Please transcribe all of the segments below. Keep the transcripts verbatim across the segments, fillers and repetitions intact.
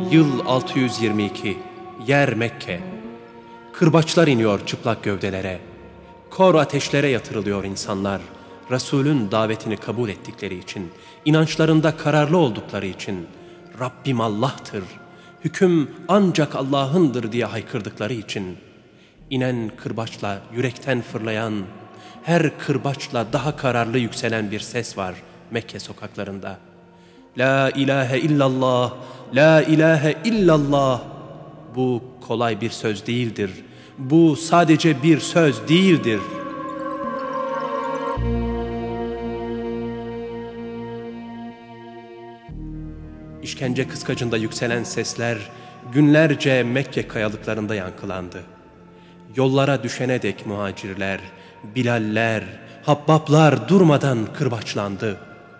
Yıl altı yüz yirmi iki. Yer Mekke. Kırbaçlar iniyor çıplak gövdelere. Kor ateşlere yatırılıyor insanlar. Resulün davetini kabul ettikleri için, inançlarında kararlı oldukları için, Rabbim Allah'tır, hüküm ancak Allah'ındır diye haykırdıkları için, inen kırbaçla yürekten fırlayan, her kırbaçla daha kararlı yükselen bir ses var Mekke sokaklarında. La ilahe illallah, la ilahe illallah. Bu kolay bir söz değildir. Bu sadece bir söz değildir. İşkence kıskacında yükselen sesler günlerce Mekke kayalıklarında yankılandı. Yollara düşene dek muhacirler, Bilaller, Habbablar durmadan kırbaçlandı.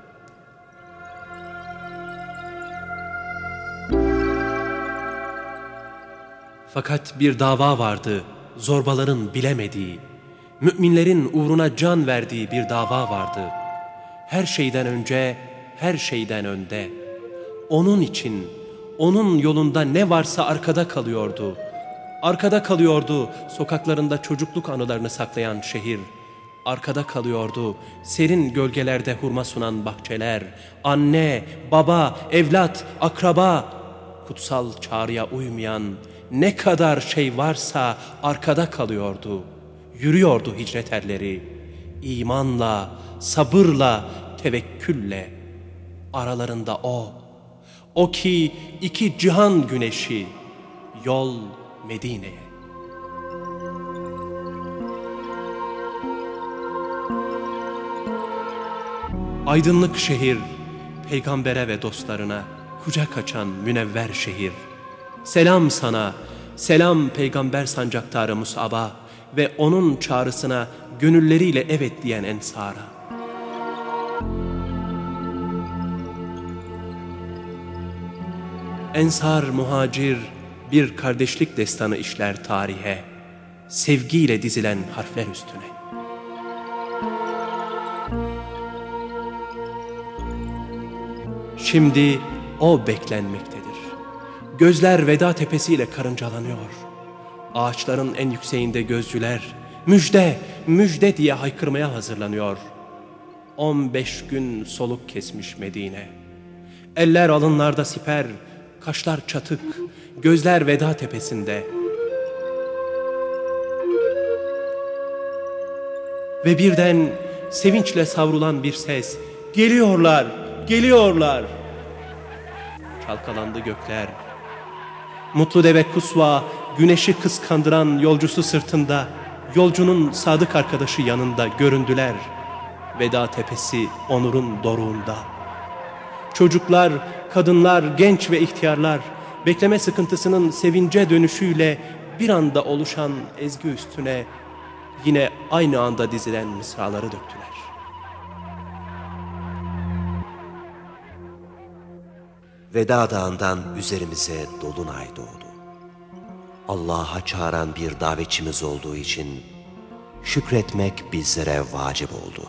Fakat bir dava vardı, zorbaların bilemediği, müminlerin uğruna can verdiği bir dava vardı. Her şeyden önce, her şeyden önde. Onun için, onun yolunda ne varsa arkada kalıyordu. Arkada kalıyordu sokaklarında çocukluk anılarını saklayan şehir. Arkada kalıyordu serin gölgelerde hurma sunan bahçeler. Anne, baba, evlat, akraba, kutsal çağrıya uymayan ne kadar şey varsa arkada kalıyordu. Yürüyordu hicret erleri. İmanla, sabırla, tevekkülle. Aralarında o, o ki iki cihan güneşi, yol Medine'ye. Aydınlık şehir, peygambere ve dostlarına kucak açan münevver şehir. Selam sana, selam peygamber sancaktarı Mus'ab'a ve onun çağrısına gönülleriyle evet diyen ensara. Ensar, muhacir, bir kardeşlik destanı işler tarihe, sevgiyle dizilen harfler üstüne. Şimdi o beklenmektedir. Gözler veda tepesiyle karıncalanıyor. Ağaçların en yükseğinde gözcüler, müjde, müjde diye haykırmaya hazırlanıyor. On beş gün soluk kesmiş Medine. Eller alınlarda siper, kaşlar çatık, gözler veda tepesinde. Ve birden sevinçle savrulan bir ses, geliyorlar, geliyorlar. Çalkalandı gökler. Mutlu deve Kusva, güneşi kıskandıran yolcusu sırtında, yolcunun sadık arkadaşı yanında göründüler. Veda tepesi onurun doruğunda. Çocuklar, kadınlar, genç ve ihtiyarlar, bekleme sıkıntısının sevince dönüşüyle bir anda oluşan ezgi üstüne yine aynı anda dizilen mısraları döktüler. Veda Dağı'ndan üzerimize dolunay doğdu. Allah'a çağıran bir davetçimiz olduğu için şükretmek bizlere vacip oldu.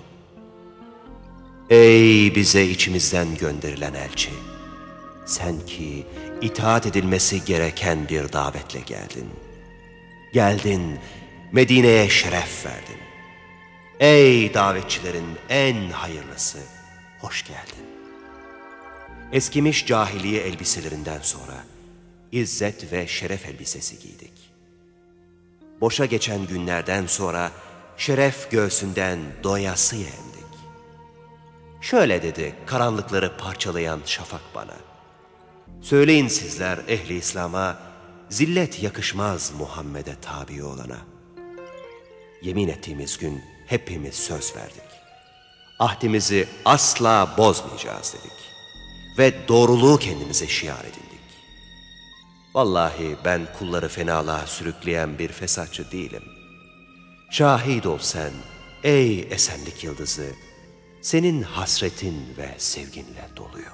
Ey bize içimizden gönderilen elçi! Sen ki itaat edilmesi gereken bir davetle geldin. Geldin, Medine'ye şeref verdin. Ey davetçilerin en hayırlısı, hoş geldin. Eskimiş cahiliye elbiselerinden sonra izzet ve şeref elbisesi giydik. Boşa geçen günlerden sonra şeref göğsünden doyasıya emdik. Şöyle dedi karanlıkları parçalayan şafak bana: söyleyin sizler ehli İslam'a, zillet yakışmaz Muhammed'e tabi olana. Yemin ettiğimiz gün hepimiz söz verdik. Ahdimizi asla bozmayacağız dedik. Ve doğruluğu kendimize şiar edindik. Vallahi ben kulları fenalığa sürükleyen bir fesatçı değilim. Şahit ol sen ey esenlik yıldızı, senin hasretin ve sevginle doluyor.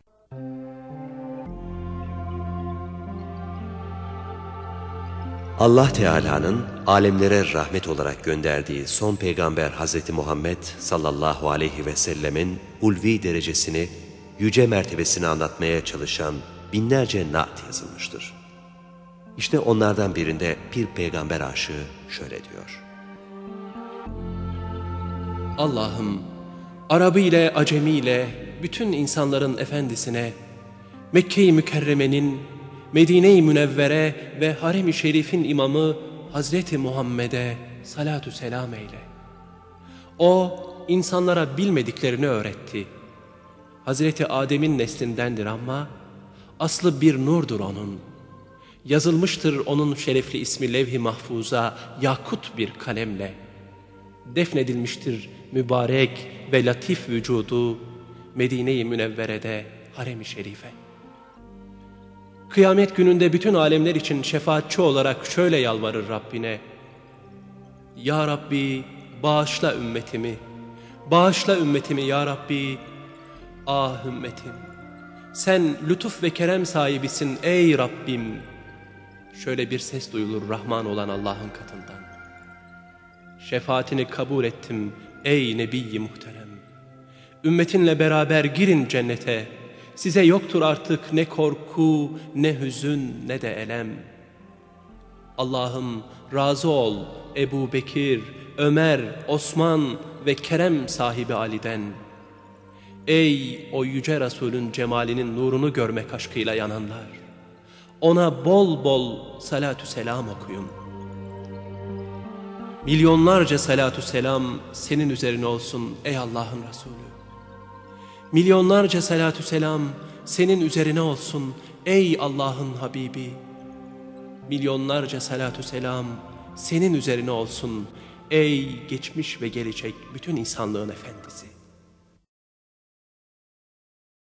Allah Teala'nın alemlere rahmet olarak gönderdiği son peygamber Hazreti Muhammed sallallahu aleyhi ve sellemin ulvi derecesini, yüce mertebesini anlatmaya çalışan binlerce naat yazılmıştır. İşte onlardan birinde bir peygamber aşığı şöyle diyor: Allah'ım, Arabı ile Acemi ile bütün insanların efendisine, Mekke-i Mükerreme'nin, Medine-i Münevvere ve Harem-i Şerif'in imamı Hazreti Muhammed'e salatü selam eyle. O, insanlara bilmediklerini öğretti. Hazreti Adem'in neslindendir ama aslı bir nurdur onun. Yazılmıştır onun şerefli ismi levh-i mahfuza yakut bir kalemle. Defnedilmiştir mübarek ve latif vücudu Medine-i Münevvere'de Harem-i Şerife. Kıyamet gününde bütün alemler için şefaatçi olarak şöyle yalvarır Rabbine: Ya Rabbi, bağışla ümmetimi, bağışla ümmetimi ya Rabbi. Ah ümmetim, sen lütuf ve kerem sahibisin ey Rabbim. Şöyle bir ses duyulur Rahman olan Allah'ın katından: Şefaatini kabul ettim ey Nebi-i Muhterem. Ümmetinle beraber girin cennete. Size yoktur artık ne korku, ne hüzün, ne de elem. Allah'ım razı ol Ebu Bekir, Ömer, Osman ve kerem sahibi Ali'den. Ey o yüce Resulün cemalinin nurunu görmek aşkıyla yananlar, ona bol bol salatü selam okuyun. Milyonlarca salatü selam senin üzerine olsun ey Allah'ın Resulü. Milyonlarca salatü selam senin üzerine olsun ey Allah'ın Habibi. Milyonlarca salatü selam senin üzerine olsun ey geçmiş ve gelecek bütün insanlığın efendisi.